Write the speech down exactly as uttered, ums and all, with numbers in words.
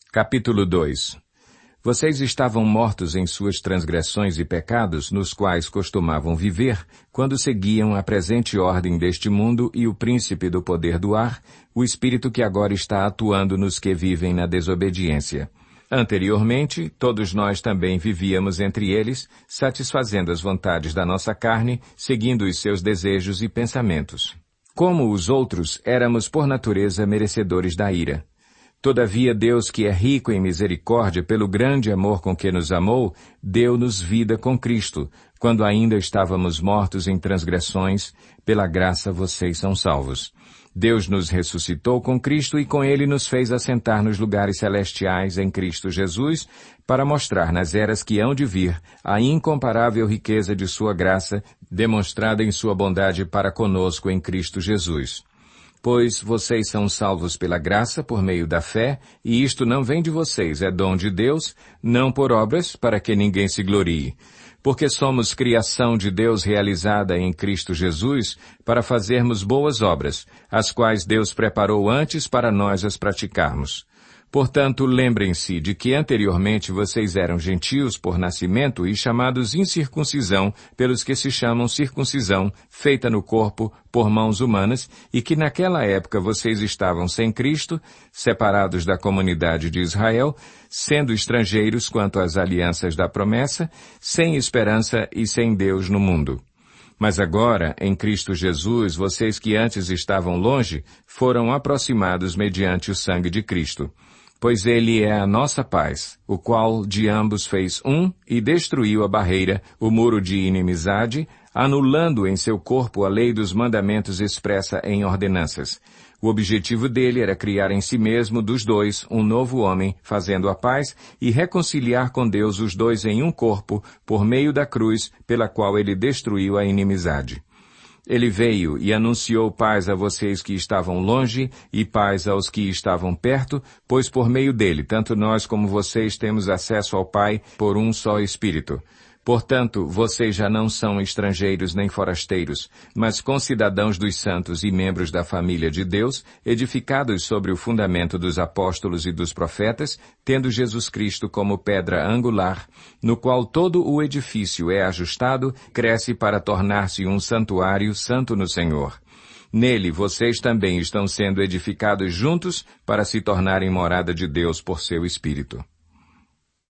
Capítulo dois. Vocês estavam mortos em suas transgressões e pecados, nos quais costumavam viver, quando seguiam a presente ordem deste mundo e o príncipe do poder do ar, o espírito que agora está atuando nos que vivem na desobediência. Anteriormente, todos nós também vivíamos entre eles, satisfazendo as vontades da nossa carne, seguindo os seus desejos e pensamentos. Como os outros, éramos por natureza merecedores da ira. Todavia Deus, que é rico em misericórdia pelo grande amor com que nos amou, deu-nos vida com Cristo, quando ainda estávamos mortos em transgressões, pela graça vocês são salvos. Deus nos ressuscitou com Cristo e com Ele nos fez assentar nos lugares celestiais em Cristo Jesus, para mostrar nas eras que hão de vir a incomparável riqueza de sua graça, demonstrada em sua bondade para conosco em Cristo Jesus. Pois vocês são salvos pela graça por meio da fé, e isto não vem de vocês, é dom de Deus, não por obras, para que ninguém se glorie. Porque somos criação de Deus realizada em Cristo Jesus, para fazermos boas obras, as quais Deus preparou antes para nós as praticarmos. Portanto, lembrem-se de que anteriormente vocês eram gentios por nascimento e chamados incircuncisão pelos que se chamam circuncisão, feita no corpo por mãos humanas, e que naquela época vocês estavam sem Cristo, separados da comunidade de Israel, sendo estrangeiros quanto às alianças da promessa, sem esperança e sem Deus no mundo. Mas agora, em Cristo Jesus, vocês que antes estavam longe, foram aproximados mediante o sangue de Cristo. Pois ele é a nossa paz, o qual de ambos fez um e destruiu a barreira, o muro de inimizade, anulando em seu corpo a lei dos mandamentos expressa em ordenanças. O objetivo dele era criar em si mesmo dos dois um novo homem, fazendo a paz, e reconciliar com Deus os dois em um corpo, por meio da cruz, pela qual ele destruiu a inimizade. Ele veio e anunciou paz a vocês que estavam longe e paz aos que estavam perto, pois por meio dele, tanto nós como vocês temos acesso ao Pai por um só Espírito. Portanto, vocês já não são estrangeiros nem forasteiros, mas concidadãos dos santos e membros da família de Deus, edificados sobre o fundamento dos apóstolos e dos profetas, tendo Jesus Cristo como pedra angular, no qual todo o edifício é ajustado, cresce para tornar-se um santuário santo no Senhor. Nele vocês também estão sendo edificados juntos para se tornarem morada de Deus por seu Espírito.